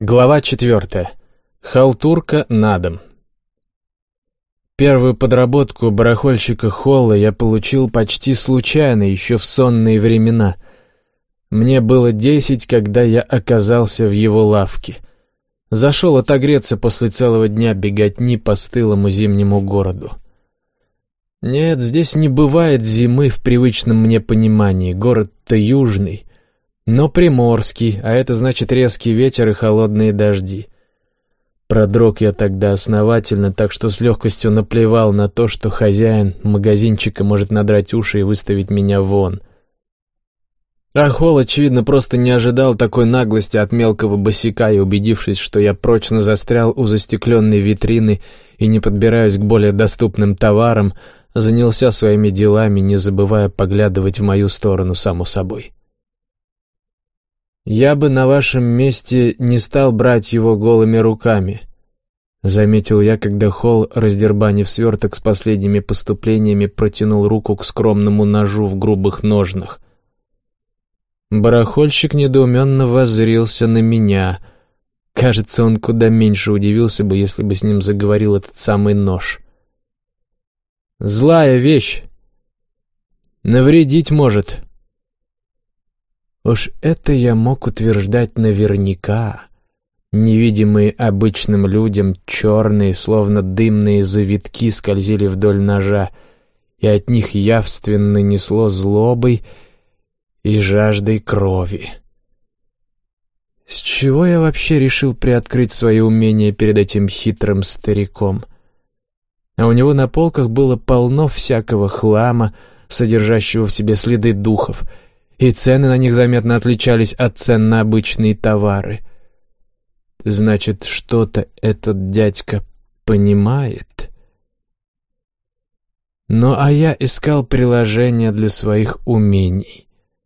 Глава 4. Халтурка на дом. Первую подработку барахольщика Холла я получил почти случайно, еще в сонные времена. Мне было 10, когда я оказался в его лавке. Зашел отогреться после целого дня беготни по стылому зимнему городу. Нет, здесь не бывает зимы в привычном мне понимании, город-то южный. Но приморский, а это значит резкий ветер и холодные дожди. Продрог я тогда основательно, так что с легкостью наплевал на то, что хозяин магазинчика может надрать уши и выставить меня вон. А Холл, очевидно, просто не ожидал такой наглости от мелкого босяка и, убедившись, что я прочно застрял у застекленной витрины и не подбираюсь к более доступным товарам, занялся своими делами, не забывая поглядывать в мою сторону, само собой. «Я бы на вашем месте не стал брать его голыми руками», — заметил я, когда Холл, раздербанив сверток с последними поступлениями, протянул руку к скромному ножу в грубых ножнах. Барахольщик недоуменно воззрился на меня. Кажется, он куда меньше удивился бы, если бы с ним заговорил этот самый нож. «Злая вещь. Навредить может». Уж это я мог утверждать наверняка. Невидимые обычным людям черные, словно дымные завитки, скользили вдоль ножа, и от них явственно несло злобой и жаждой крови. С чего я вообще решил приоткрыть свои умения перед этим хитрым стариком? А у него на полках было полно всякого хлама, содержащего в себе следы духов, и цены на них заметно отличались от цен на обычные товары. Значит, что-то этот дядька понимает. Ну, а я искал приложение для своих умений.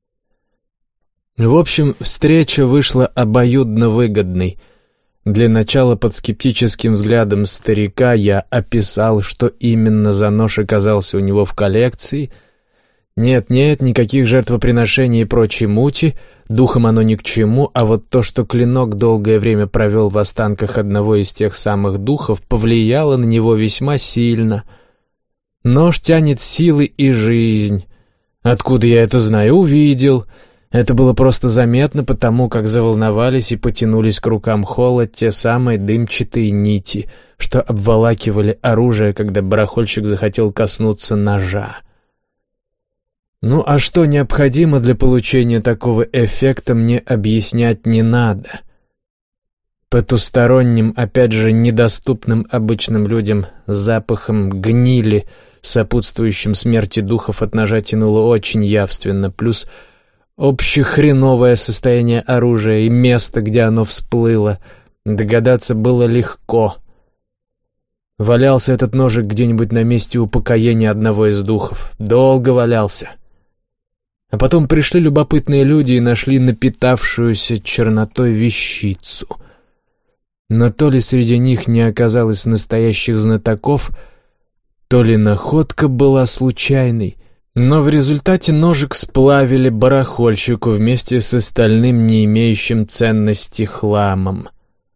В общем, встреча вышла обоюдно выгодной. Для начала под скептическим взглядом старика я описал, что именно за нож оказался у него в коллекции. Нет, никаких жертвоприношений и прочей мути, духом оно ни к чему, а вот то, что клинок долгое время провел в останках одного из тех самых духов, повлияло на него весьма сильно. Нож тянет силы и жизнь. Откуда я это знаю? Увидел. Это было просто заметно, потому как заволновались и потянулись к рукам Холла те самые дымчатые нити, что обволакивали оружие, когда барахольщик захотел коснуться ножа. Ну а что необходимо для получения такого эффекта, мне объяснять не надо. Потусторонним, опять же, недоступным обычным людям запахом гнили, сопутствующим смерти духов, от ножа тянуло очень явственно, плюс общехреновое состояние оружия и место, где оно всплыло, догадаться было легко. Валялся этот ножик где-нибудь на месте упокоения одного из духов. Долго валялся. А потом пришли любопытные люди и нашли напитавшуюся чернотой вещицу. Но то ли среди них не оказалось настоящих знатоков, то ли находка была случайной, но в результате ножик сплавили барахольщику вместе с остальным, не имеющим ценности хламом.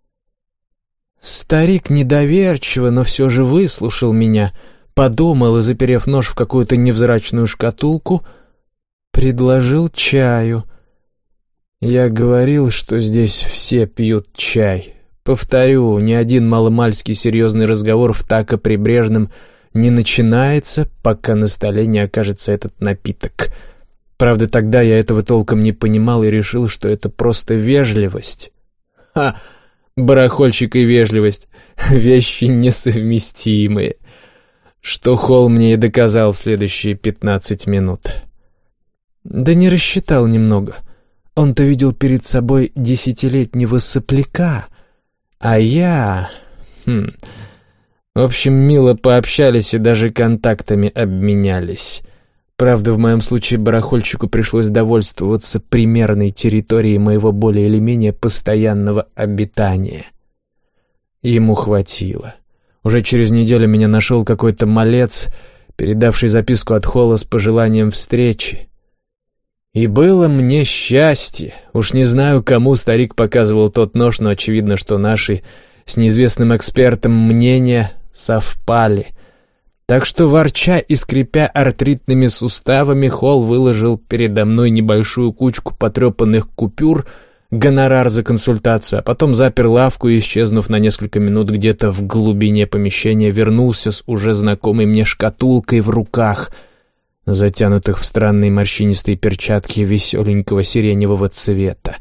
Старик недоверчиво, но все же выслушал меня, подумал и, заперев нож в какую-то невзрачную шкатулку, предложил чаю. Я говорил, что здесь все пьют чай. Повторю, ни один маломальский серьезный разговор в Тако-Прибрежном не начинается, пока на столе не окажется этот напиток. Правда, тогда я этого толком не понимал и решил, что это просто вежливость. Ха! Барахольщик и вежливость — вещи несовместимые. Что Холл мне и доказал в следующие 15 минут. Да не рассчитал немного. Он-то видел перед собой 10-летнего сопляка, а я... В общем, мило пообщались и даже контактами обменялись. Правда, в моем случае барахольщику пришлось довольствоваться примерной территорией моего более или менее постоянного обитания. Ему хватило. Уже через неделю меня нашел какой-то малец, передавший записку от Холла с пожеланием встречи. И было мне счастье. Уж не знаю, кому старик показывал тот нож, но очевидно, что наши с неизвестным экспертом мнения совпали. Так что, ворча и скрипя артритными суставами, Холл выложил передо мной небольшую кучку потрепанных купюр, гонорар за консультацию, а потом запер лавку и, исчезнув на несколько минут где-то в глубине помещения, вернулся с уже знакомой мне шкатулкой в руках, затянутых в странные морщинистые перчатки веселенького сиреневого цвета.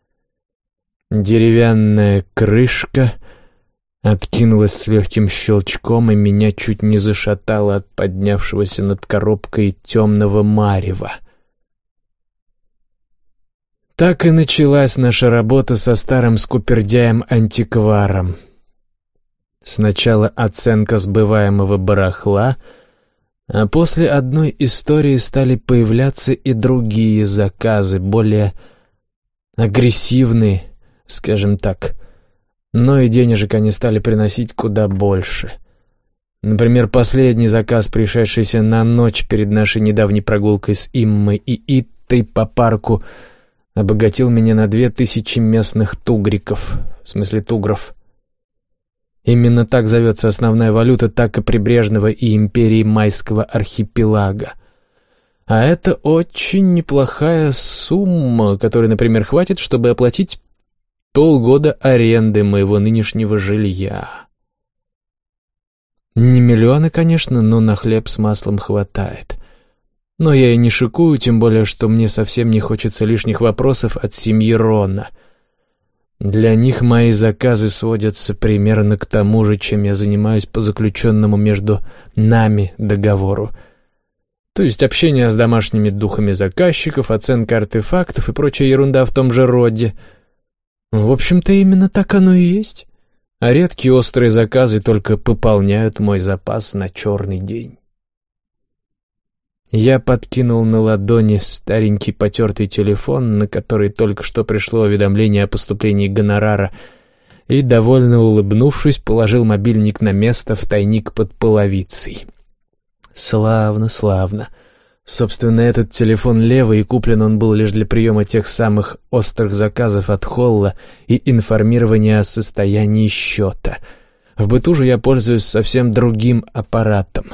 Деревянная крышка откинулась с легким щелчком, и меня чуть не зашатало от поднявшегося над коробкой темного марева. Так и началась наша работа со старым скупердяем-антикваром. Сначала оценка сбываемого барахла, а после одной истории стали появляться и другие заказы, более агрессивные, скажем так. Но и денежек они стали приносить куда больше. Например, последний заказ, пришедшийся на ночь перед нашей недавней прогулкой с Иммой и Иттой по парку, обогатил меня на 2000 местных тугриков, в смысле тугров. Именно так зовется основная валюта так прибрежного и империи Майского архипелага. А это очень неплохая сумма, которой, например, хватит, чтобы оплатить полгода аренды моего нынешнего жилья. Не миллионы, конечно, но на хлеб с маслом хватает. Но я и не шикую, тем более, что мне совсем не хочется лишних вопросов от семьи Рона. Для них мои заказы сводятся примерно к тому же, чем я занимаюсь по заключенному между нами договору. То есть общение с домашними духами заказчиков, оценка артефактов и прочая ерунда в том же роде. В общем-то, именно так оно и есть. А редкие острые заказы только пополняют мой запас на черный день. Я подкинул на ладони старенький потертый телефон, на который только что пришло уведомление о поступлении гонорара, и, довольно улыбнувшись, положил мобильник на место в тайник под половицей. Славно, славно. Собственно, этот телефон левый, и куплен он был лишь для приема тех самых острых заказов от Холла и информирования о состоянии счета. В быту же я пользуюсь совсем другим аппаратом.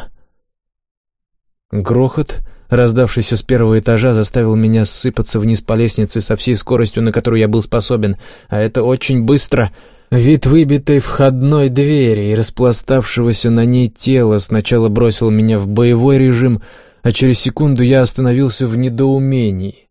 Грохот, раздавшийся с первого этажа, заставил меня ссыпаться вниз по лестнице со всей скоростью, на которую я был способен, а это очень быстро. Вид выбитой входной двери и распластавшегося на ней тела сначала бросил меня в боевой режим, а через секунду я остановился в недоумении.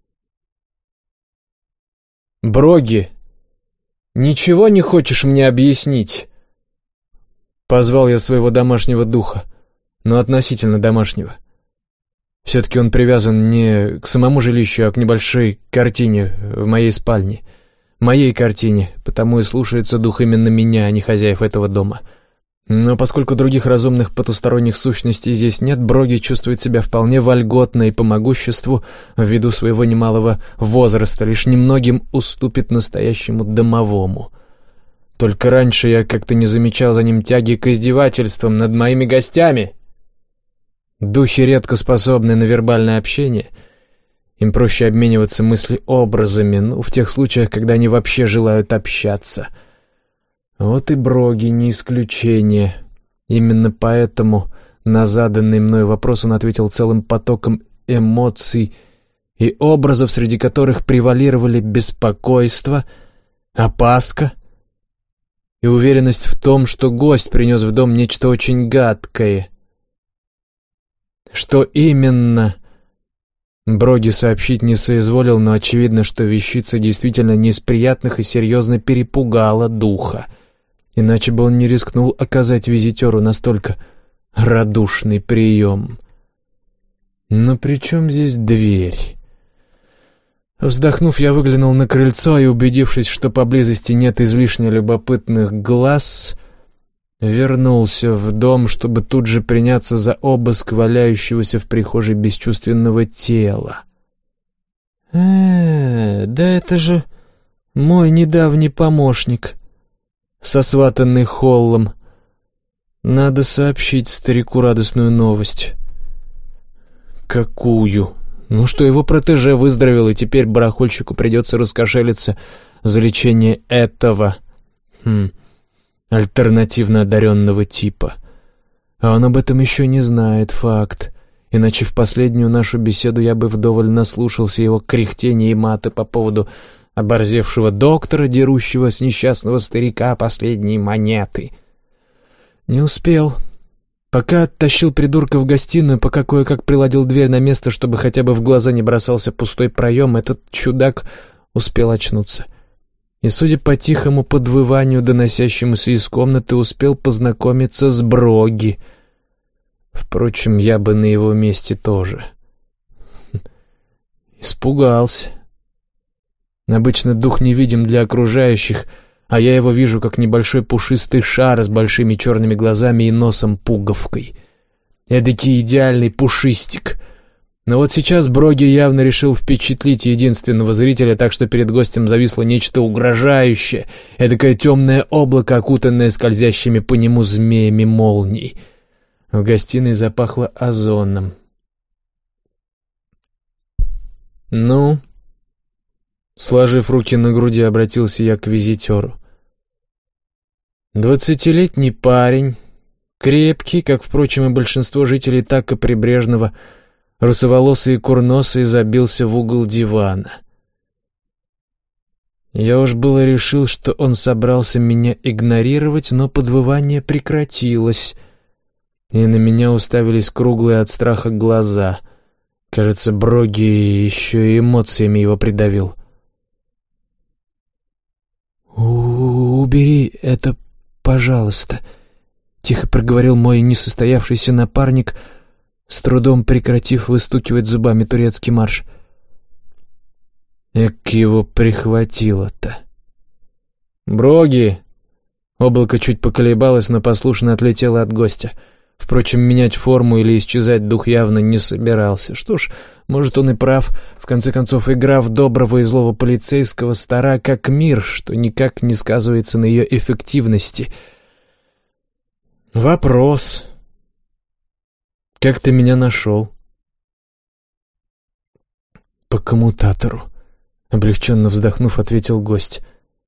«Броги, ничего не хочешь мне объяснить?» Позвал я своего домашнего духа, но относительно домашнего. Все-таки он привязан не к самому жилищу, а к небольшой картине в моей спальне. Моей картине, потому и слушается дух именно меня, а не хозяев этого дома. Но поскольку других разумных потусторонних сущностей здесь нет, Броги чувствует себя вполне вольготно и по могуществу, ввиду своего немалого возраста, лишь немногим уступит настоящему домовому. Только раньше я как-то не замечал за ним тяги к издевательствам над моими гостями. Духи редко способны на вербальное общение. Им проще обмениваться мыслеобразами, в тех случаях, когда они вообще желают общаться. Вот и Броги не исключение. Именно поэтому на заданный мной вопрос он ответил целым потоком эмоций и образов, среди которых превалировали беспокойство, опаска и уверенность в том, что гость принес в дом нечто очень гадкое. Что именно, Броги сообщить не соизволил, но очевидно, что вещица действительно не из приятных и серьезно перепугала духа. Иначе бы он не рискнул оказать визитеру настолько радушный прием. Но при чем здесь дверь? Вздохнув, я выглянул на крыльцо и, убедившись, что поблизости нет излишне любопытных глаз, вернулся в дом, чтобы тут же приняться за обыск валяющегося в прихожей бесчувственного тела. Да это же мой недавний помощник, сосватанный Холлом. Надо сообщить старику радостную новость. Какую Ну, что его протеже выздоровел, и теперь барахольщику придется раскошелиться за лечение этого, альтернативно одаренного типа. А он об этом еще не знает, факт. Иначе в последнюю нашу беседу я бы вдоволь наслушался его кряхтения и маты по поводу оборзевшего доктора, дерущего с несчастного старика последние монеты. Не успел. Пока оттащил придурка в гостиную, пока кое-как приладил дверь на место, чтобы хотя бы в глаза не бросался пустой проем, этот чудак успел очнуться. И, судя по тихому подвыванию, доносящемуся из комнаты, успел познакомиться с Броги. Впрочем, я бы на его месте тоже. Испугался. Обычно дух невидим для окружающих, а я его вижу как небольшой пушистый шар с большими черными глазами и носом-пуговкой. Эдакий идеальный пушистик. Но вот сейчас Броги явно решил впечатлить единственного зрителя, так что перед гостем зависло нечто угрожающее, эдакое темное облако, окутанное скользящими по нему змеями молний. В гостиной запахло озоном. «Ну?» Сложив руки на груди, обратился я к визитеру. 20-летний парень, крепкий, как, впрочем, и большинство жителей Така Прибрежного, русоволосый и курносый, забился в угол дивана. Я уж было решил, что он собрался меня игнорировать, но подвывание прекратилось, и на меня уставились круглые от страха глаза. Кажется, Броги еще и эмоциями его придавил. «Убери это, пожалуйста», — тихо проговорил мой несостоявшийся напарник, с трудом прекратив выстукивать зубами турецкий марш. Эк его прихватило-то. «Броги!» Облако чуть поколебалось, но послушно отлетело от гостя. Впрочем, менять форму или исчезать дух явно не собирался. Что ж, может, он и прав. В конце концов, игра в доброго и злого полицейского стара как мир, что никак не сказывается на ее эффективности. Вопрос. Как ты меня нашел? По коммутатору. Облегченно вздохнув, ответил гость.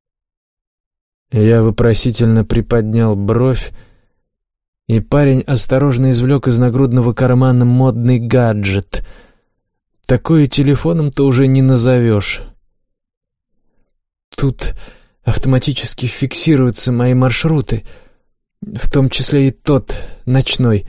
Я вопросительно приподнял бровь, и парень осторожно извлек из нагрудного кармана модный гаджет. Такое телефоном-то уже не назовешь. Тут автоматически фиксируются мои маршруты, в том числе и тот, ночной.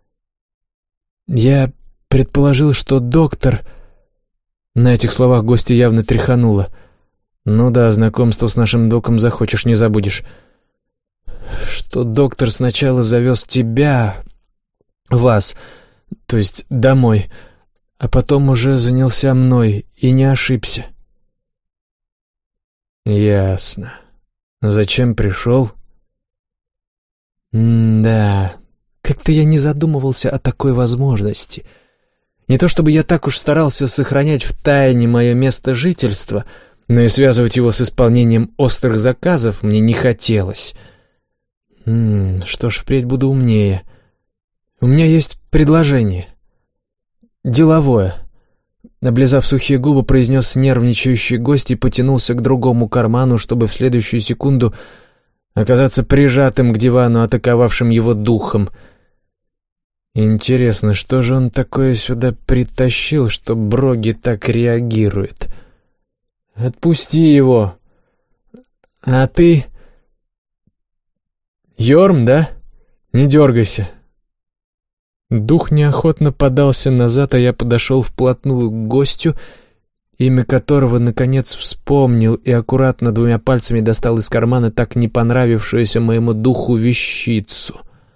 Я предположил, что доктор... На этих словах гостя явно тряхануло. Ну да, знакомство с нашим доком захочешь, не забудешь. Что доктор сначала завез тебя, вас, то есть домой, а потом уже занялся мной и не ошибся. Ясно. Но зачем пришел? Да, как-то я не задумывался о такой возможности. Не то чтобы я так уж старался сохранять в тайне мое место жительства, но и связывать его с исполнением острых заказов мне не хотелось. Что ж, впредь буду умнее. У меня есть предложение. Деловое. Облизав сухие губы, произнес нервничающий гость и потянулся к другому карману, чтобы в следующую секунду оказаться прижатым к дивану, атаковавшим его духом. Интересно, что же он такое сюда притащил, что Броги так реагирует? Отпусти его. А ты... Йорм, да? Не дергайся. Дух неохотно подался назад, а я подошел вплотную к гостю, имя которого, наконец, вспомнил и аккуратно 2 пальцами достал из кармана так не понравившуюся моему духу вещицу.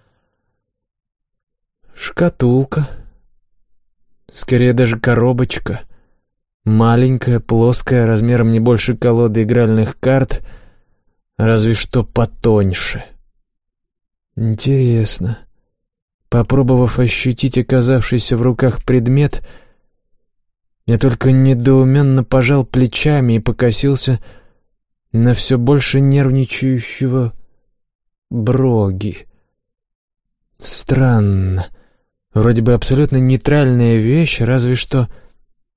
Шкатулка. Скорее даже коробочка. Маленькая, плоская, размером не больше колоды игральных карт, разве что потоньше. Интересно. Попробовав ощутить оказавшийся в руках предмет, я только недоуменно пожал плечами и покосился на все больше нервничающего Броги. Странно. Вроде бы абсолютно нейтральная вещь, разве что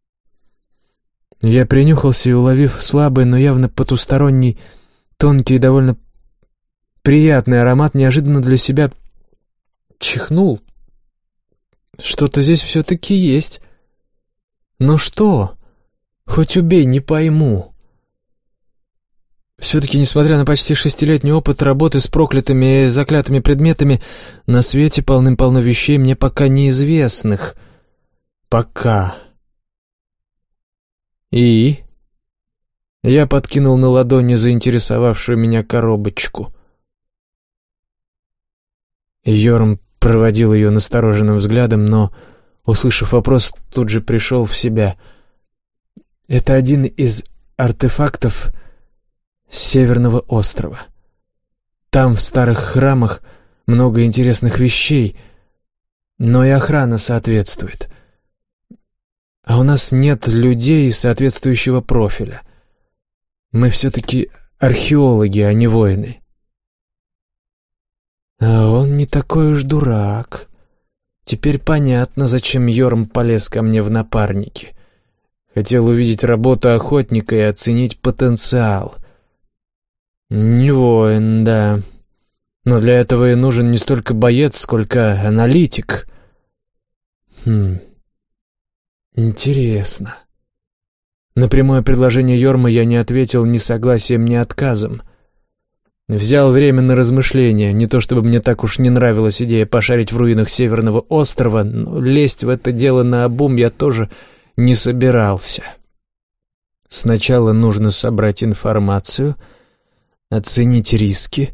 Я принюхался и, уловив слабый, но явно потусторонний, тонкий и довольно приятный аромат, неожиданно для себя чихнул. Что-то здесь все-таки есть. Но что? Хоть убей, не пойму. Все-таки, несмотря на почти 6-летний опыт работы с проклятыми и заклятыми предметами, на свете полным-полно вещей мне пока неизвестных. Пока. И? Я подкинул на ладони заинтересовавшую меня коробочку. Йорм проводил ее настороженным взглядом, но, услышав вопрос, тут же пришел в себя. Это один из артефактов Северного острова. Там, в старых храмах, много интересных вещей, но и охрана соответствует. А у нас нет людей соответствующего профиля. Мы все-таки археологи, а не воины. А он не такой уж дурак. Теперь понятно, зачем Йорм полез ко мне в напарники. Хотел увидеть работу охотника и оценить потенциал. Не воин, да. Но для этого и нужен не столько боец, сколько аналитик. Интересно. На прямое предложение Йорма я не ответил ни согласием, ни отказом. Взял время на размышления. Не то чтобы мне так уж не нравилась идея пошарить в руинах Северного острова, но лезть в это дело наобум я тоже не собирался. Сначала нужно собрать информацию, оценить риски.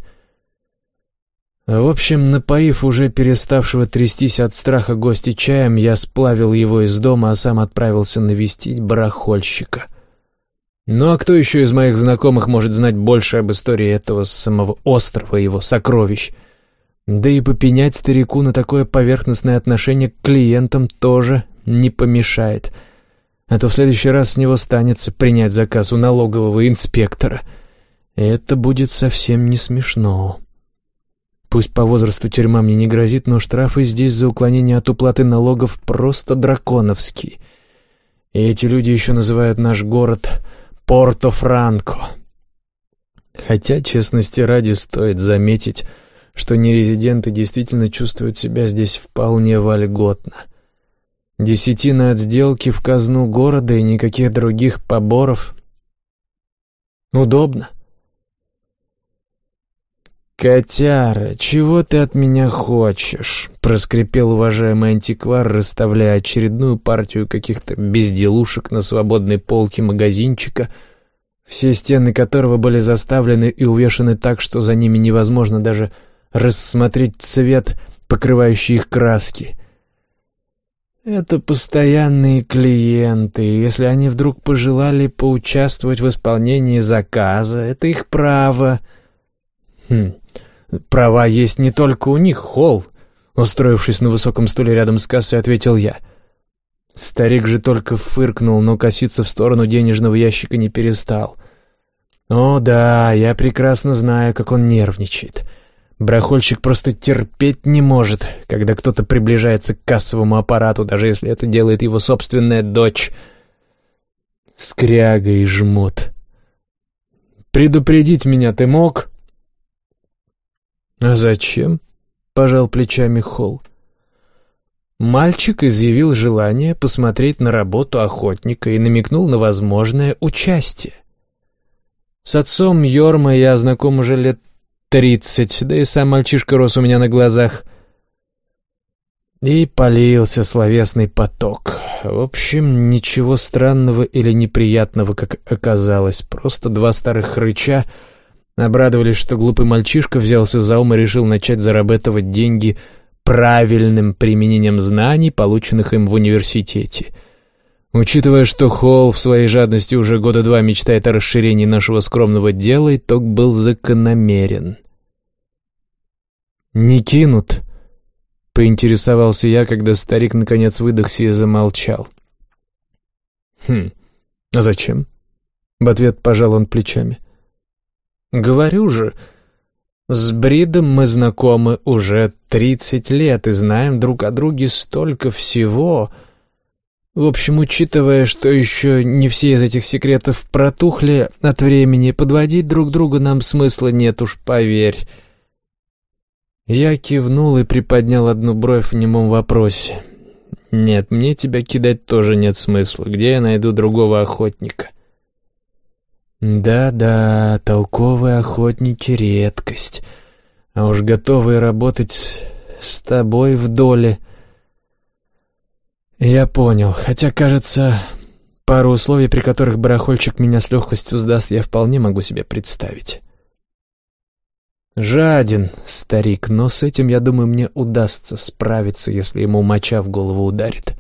В общем, напоив уже переставшего трястись от страха гостя чаем, я сплавил его из дома, а сам отправился навестить барахольщика. Ну а кто еще из моих знакомых может знать больше об истории этого самого острова и его сокровищ? Да и попенять старику на такое поверхностное отношение к клиентам тоже не помешает. А то в следующий раз с него станется принять заказ у налогового инспектора. Это будет совсем не смешно. Пусть по возрасту тюрьма мне не грозит, но штрафы здесь за уклонение от уплаты налогов просто драконовские. И эти люди еще называют наш город Порто-Франко. Хотя, честности ради, стоит заметить, что нерезиденты действительно чувствуют себя здесь вполне вольготно. 10 от сделки в казну города и никаких других поборов. Удобно. «Котяра, чего ты от меня хочешь?» — проскрипел уважаемый антиквар, расставляя очередную партию каких-то безделушек на свободной полке магазинчика, все стены которого были заставлены и увешаны так, что за ними невозможно даже рассмотреть цвет, покрывающий их краски. «Это постоянные клиенты, и если они вдруг пожелали поучаствовать в исполнении заказа, это их право». «Права есть не только у них, Холл», — устроившись на высоком стуле рядом с кассой, ответил я. Старик же только фыркнул, но коситься в сторону денежного ящика не перестал. «О да, я прекрасно знаю, как он нервничает. Барахольщик просто терпеть не может, когда кто-то приближается к кассовому аппарату, даже если это делает его собственная дочь. Скряга и жмут. Предупредить меня ты мог?» «А зачем?» — пожал плечами Холл. Мальчик изъявил желание посмотреть на работу охотника и намекнул на возможное участие. С отцом Йорма я знаком уже лет 30, да и сам мальчишка рос у меня на глазах. И полился словесный поток. В общем, ничего странного или неприятного, как оказалось, просто 2 старых хрыча обрадовались, что глупый мальчишка взялся за ум и решил начать зарабатывать деньги правильным применением знаний, полученных им в университете. Учитывая, что Холл в своей жадности уже 2 года мечтает о расширении нашего скромного дела, итог был закономерен. «Не кинут?» — поинтересовался я, когда старик наконец выдохся и замолчал. «А зачем?» — в ответ пожал он плечами. «Говорю же, с Бридом мы знакомы уже 30 лет и знаем друг о друге столько всего. В общем, учитывая, что еще не все из этих секретов протухли от времени, подводить друг друга нам смысла нет, уж поверь». Я кивнул и приподнял одну бровь в немом вопросе. «Нет, мне тебя кидать тоже нет смысла. Где я найду другого охотника?» «Да-да, толковые охотники — редкость. А уж готовые работать с тобой в доле...» «Я понял. Хотя, кажется, пару условий, при которых барахольщик меня с легкостью сдаст, я вполне могу себе представить». Жаден, старик, но с этим, я думаю, мне удастся справиться, если ему моча в голову ударит.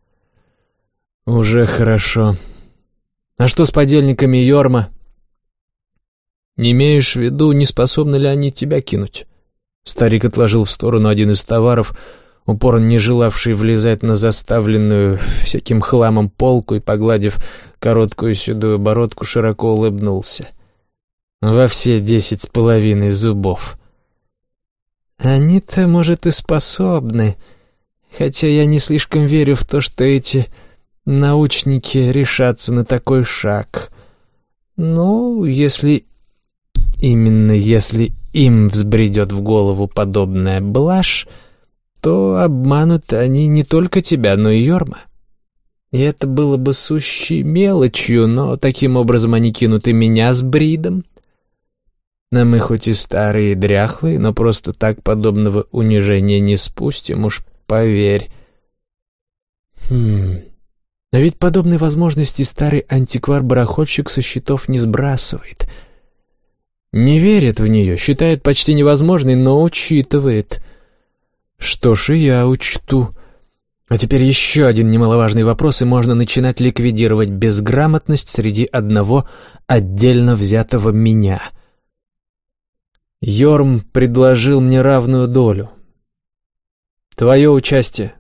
Уже хорошо. А что с подельниками Йорма? Не имеешь в виду, не способны ли они тебя кинуть? Старик отложил в сторону один из товаров, упорно не желавший влезать на заставленную всяким хламом полку, и, погладив короткую седую бородку, широко улыбнулся. Во все 10,5 зубов. Они-то, может, и способны, хотя я не слишком верю в то, что эти научники решатся на такой шаг. Ну, если им взбредет в голову подобная блажь, то обманут они не только тебя, но и Йорма. И это было бы сущей мелочью, но таким образом они кинут и меня с Бридом. А мы хоть и старые и дряхлые, но просто так подобного унижения не спустим, уж поверь. А ведь подобной возможности старый антиквар-барахольщик со счетов не сбрасывает. Не верит в нее, считает почти невозможной, но учитывает. Что ж, и я учту. А теперь еще один немаловажный вопрос, и можно начинать ликвидировать безграмотность среди одного отдельно взятого меня. Йорм предложил мне равную долю. Твое участие.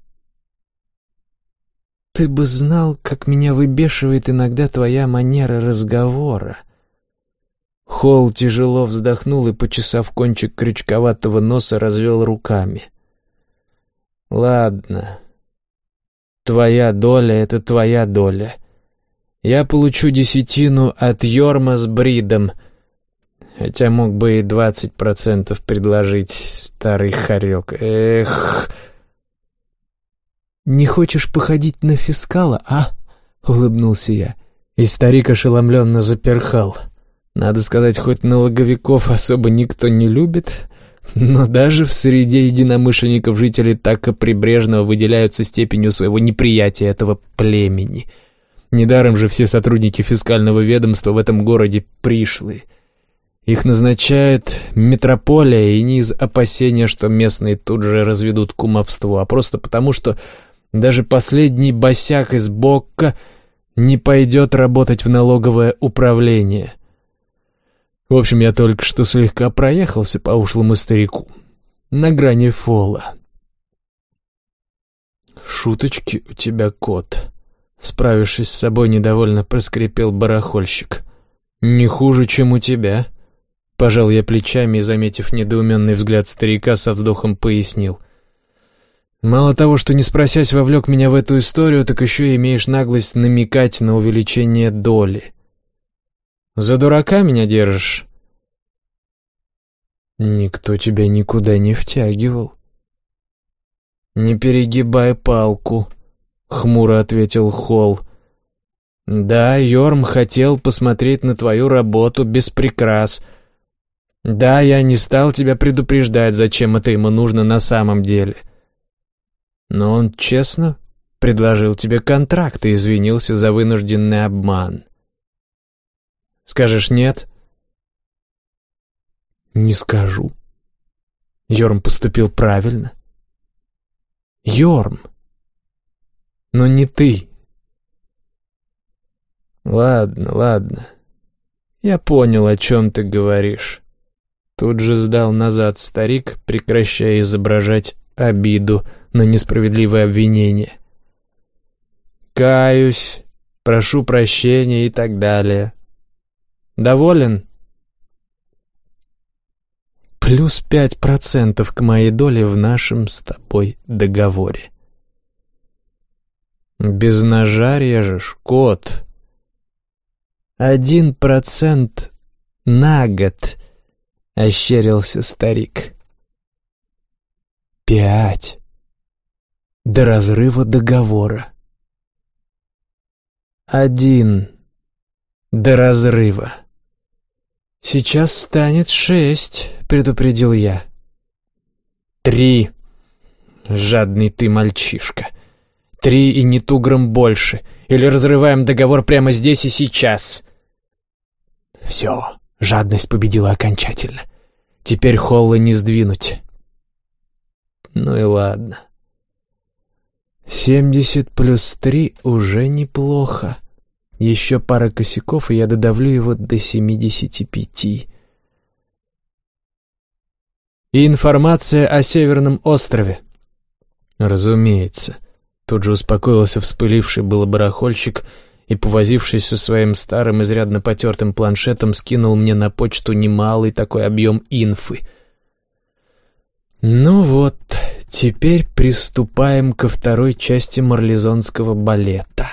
Ты бы знал, как меня выбешивает иногда твоя манера разговора. Холл тяжело вздохнул и, почесав кончик крючковатого носа, развел руками. Ладно. Твоя доля — это твоя доля. Я получу 10 от Йорма с Бридом, хотя мог бы и 20% предложить, старый хорек. Эх. «Не хочешь походить на фискала, а?» — улыбнулся я. И старик ошеломленно заперхал. Надо сказать, хоть налоговиков особо никто не любит, но даже в среде единомышленников жители Така Прибрежного выделяются степенью своего неприятия этого племени. Недаром же все сотрудники фискального ведомства в этом городе пришлые. Их назначает метрополия, и не из опасения, что местные тут же разведут кумовство, а просто потому, что даже последний босяк из Бокка не пойдет работать в налоговое управление. В общем, я только что слегка проехался по ушлому старику, на грани фола. «Шуточки у тебя, кот», — справившись с собой, недовольно проскрипел барахольщик. «Не хуже, чем у тебя». Пожал я плечами и, заметив недоуменный взгляд старика, со вздохом пояснил. «Мало того, что не спросясь вовлек меня в эту историю, так еще и имеешь наглость намекать на увеличение доли. За дурака меня держишь?» «Никто тебя никуда не втягивал». «Не перегибай палку», — хмуро ответил Холл. «Да, Йорм хотел посмотреть на твою работу без прикрас. Да, я не стал тебя предупреждать, зачем это ему нужно на самом деле. Но он честно предложил тебе контракт и извинился за вынужденный обман. Скажешь нет?» «Не скажу. Йорм поступил правильно. Йорм, но не ты». «Ладно. Я понял, о чем ты говоришь». Тут же сдал назад старик, прекращая изображать обиду на несправедливое обвинение. «Каюсь, прошу прощения и так далее. Доволен?» «Плюс 5% к моей доле в нашем с тобой договоре». Без ножа режешь, кот. 1% на год, — ощерился старик. 5 до разрыва договора. 1 до разрыва. Сейчас станет 6, предупредил я. 3. Жадный ты мальчишка. 3 и не тугром больше. Или разрываем договор прямо здесь и сейчас. Все, жадность победила окончательно. Теперь Холла не сдвинуть. Ну и ладно. 70 плюс 3 уже неплохо. Еще пара косяков, и я додавлю его до 75. И информация о Северном острове. Разумеется. Тут же успокоился вспыливший было барахольщик и, повозившись со своим старым, изрядно потертым планшетом, скинул мне на почту немалый такой объем инфы. Ну вот, теперь приступаем ко второй части марлезонского балета.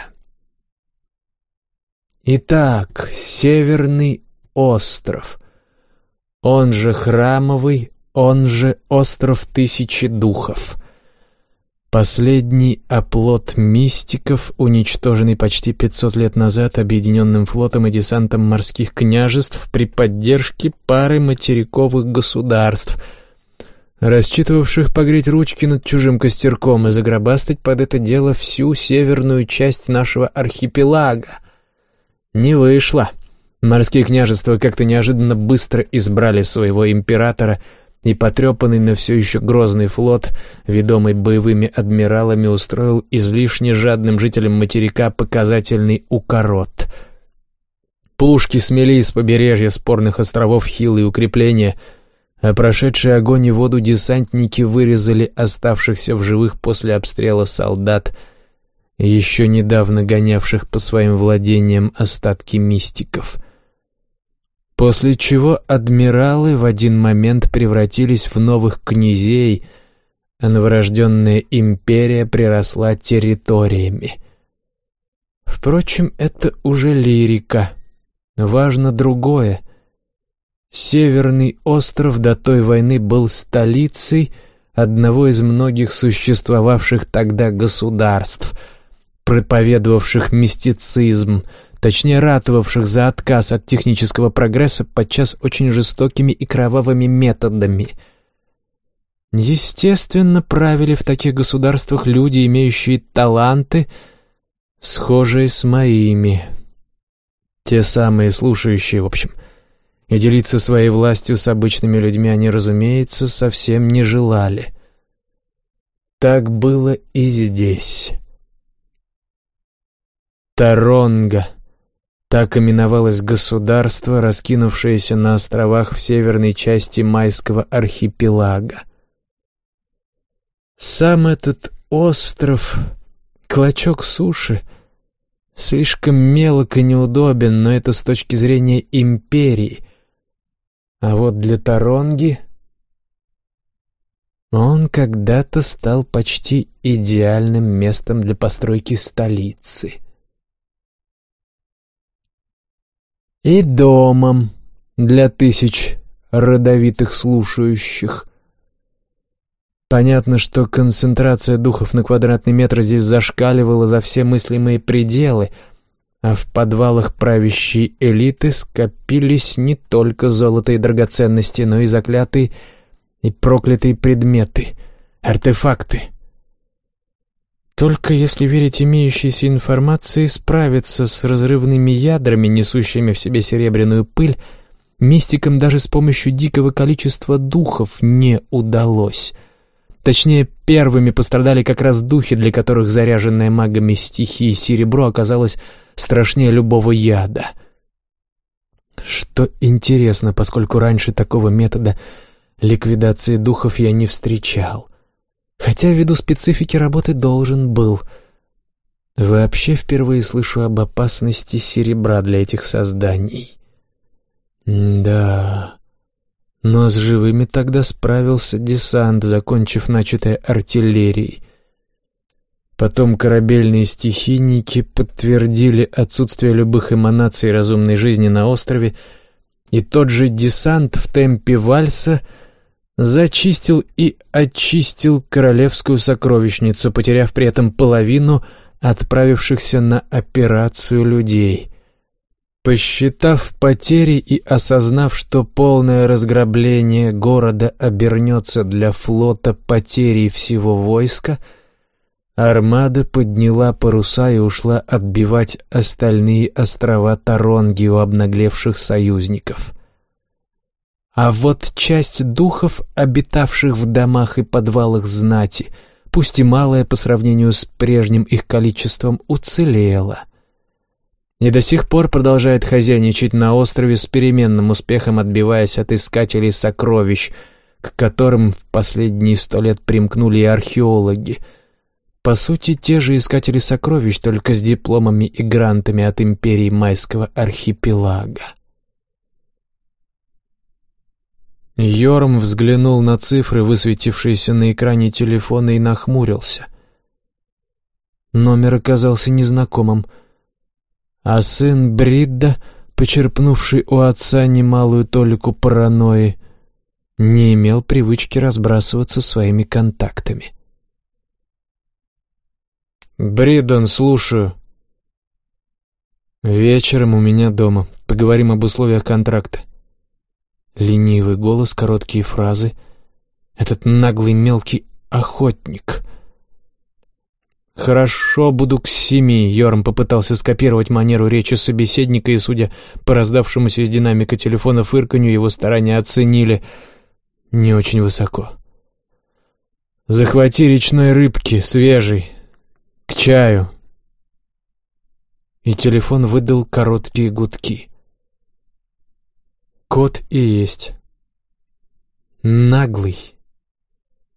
Итак, Северный остров, он же Храмовый, он же Остров Тысячи Духов. Последний оплот мистиков, уничтоженный почти 500 лет назад Объединенным флотом и десантом морских княжеств при поддержке пары материковых государств, рассчитывавших погреть ручки над чужим костерком и загробастать под это дело всю северную часть нашего архипелага. Не вышло. Морские княжества как-то неожиданно быстро избрали своего императора, и потрепанный, но все еще грозный флот, ведомый боевыми адмиралами, устроил излишне жадным жителям материка показательный укорот. Пушки смели с побережья спорных островов хилые укрепления, а прошедшие огонь и воду десантники вырезали оставшихся в живых после обстрела солдат, еще недавно гонявших по своим владениям остатки мистиков. После чего адмиралы в один момент превратились в новых князей, а новорожденная империя приросла территориями. Впрочем, это уже лирика. Важно другое. Северный остров до той войны был столицей одного из многих существовавших тогда государств, проповедовавших мистицизм, точнее ратовавших за отказ от технического прогресса подчас очень жестокими и кровавыми методами. Естественно, правили в таких государствах люди, имеющие таланты, схожие с моими. Те самые слушающие, в общем. И делиться своей властью с обычными людьми они, разумеется, совсем не желали. Так было и здесь. Таронга. Так именовалось государство, раскинувшееся на островах в северной части Майского архипелага. Сам этот остров, клочок суши, слишком мелок и неудобен, но это с точки зрения империи. А вот для Таронги он когда-то стал почти идеальным местом для постройки столицы. И домом для тысяч родовитых слушающих. Понятно, что концентрация духов на квадратный метр здесь зашкаливала за все мыслимые пределы, а в подвалах правящей элиты скопились не только золото и драгоценности, но и заклятые и проклятые предметы, артефакты. Только если верить имеющейся информации, справиться с разрывными ядрами, несущими в себе серебряную пыль, мистикам даже с помощью дикого количества духов не удалось. Точнее, первыми пострадали как раз духи, для которых заряженное магами стихии серебро оказалось страшнее любого яда. Что интересно, поскольку раньше такого метода ликвидации духов я не встречал. Хотя ввиду специфики работы должен был. Вообще впервые слышу об опасности серебра для этих созданий. Да, но с живыми тогда справился десант, закончив начатое артиллерией. Потом корабельные стихийники подтвердили отсутствие любых эманаций разумной жизни на острове, и тот же десант в темпе вальса зачистил и очистил королевскую сокровищницу, потеряв при этом половину отправившихся на операцию людей. Посчитав потери и осознав, что полное разграбление города обернется для флота потерей всего войска, армада подняла паруса и ушла отбивать остальные острова Таронги у обнаглевших союзников. А вот часть духов, обитавших в домах и подвалах знати, пусть и малая по сравнению с прежним их количеством, уцелела. И до сих пор продолжает хозяйничать на острове, с переменным успехом отбиваясь от искателей сокровищ, к которым в последние 100 лет примкнули и археологи. По сути, те же искатели сокровищ, только с дипломами и грантами от империи Майского архипелага. Йорм взглянул на цифры, высветившиеся на экране телефона, и нахмурился. Номер оказался незнакомым, а сын Бридда, почерпнувший у отца немалую толику паранойи, не имел привычки разбрасываться своими контактами. «Бриддон, слушаю». «Вечером у меня дома. Поговорим об условиях контракта». Ленивый голос, короткие фразы. Этот наглый мелкий охотник. «Хорошо, буду к 7. Йорм попытался скопировать манеру речи собеседника, и, судя по раздавшемуся из динамика телефона фырканью, его старания оценили не очень высоко. «Захвати речной рыбки, свежей, к чаю». И телефон выдал короткие гудки. Кот и есть. Наглый,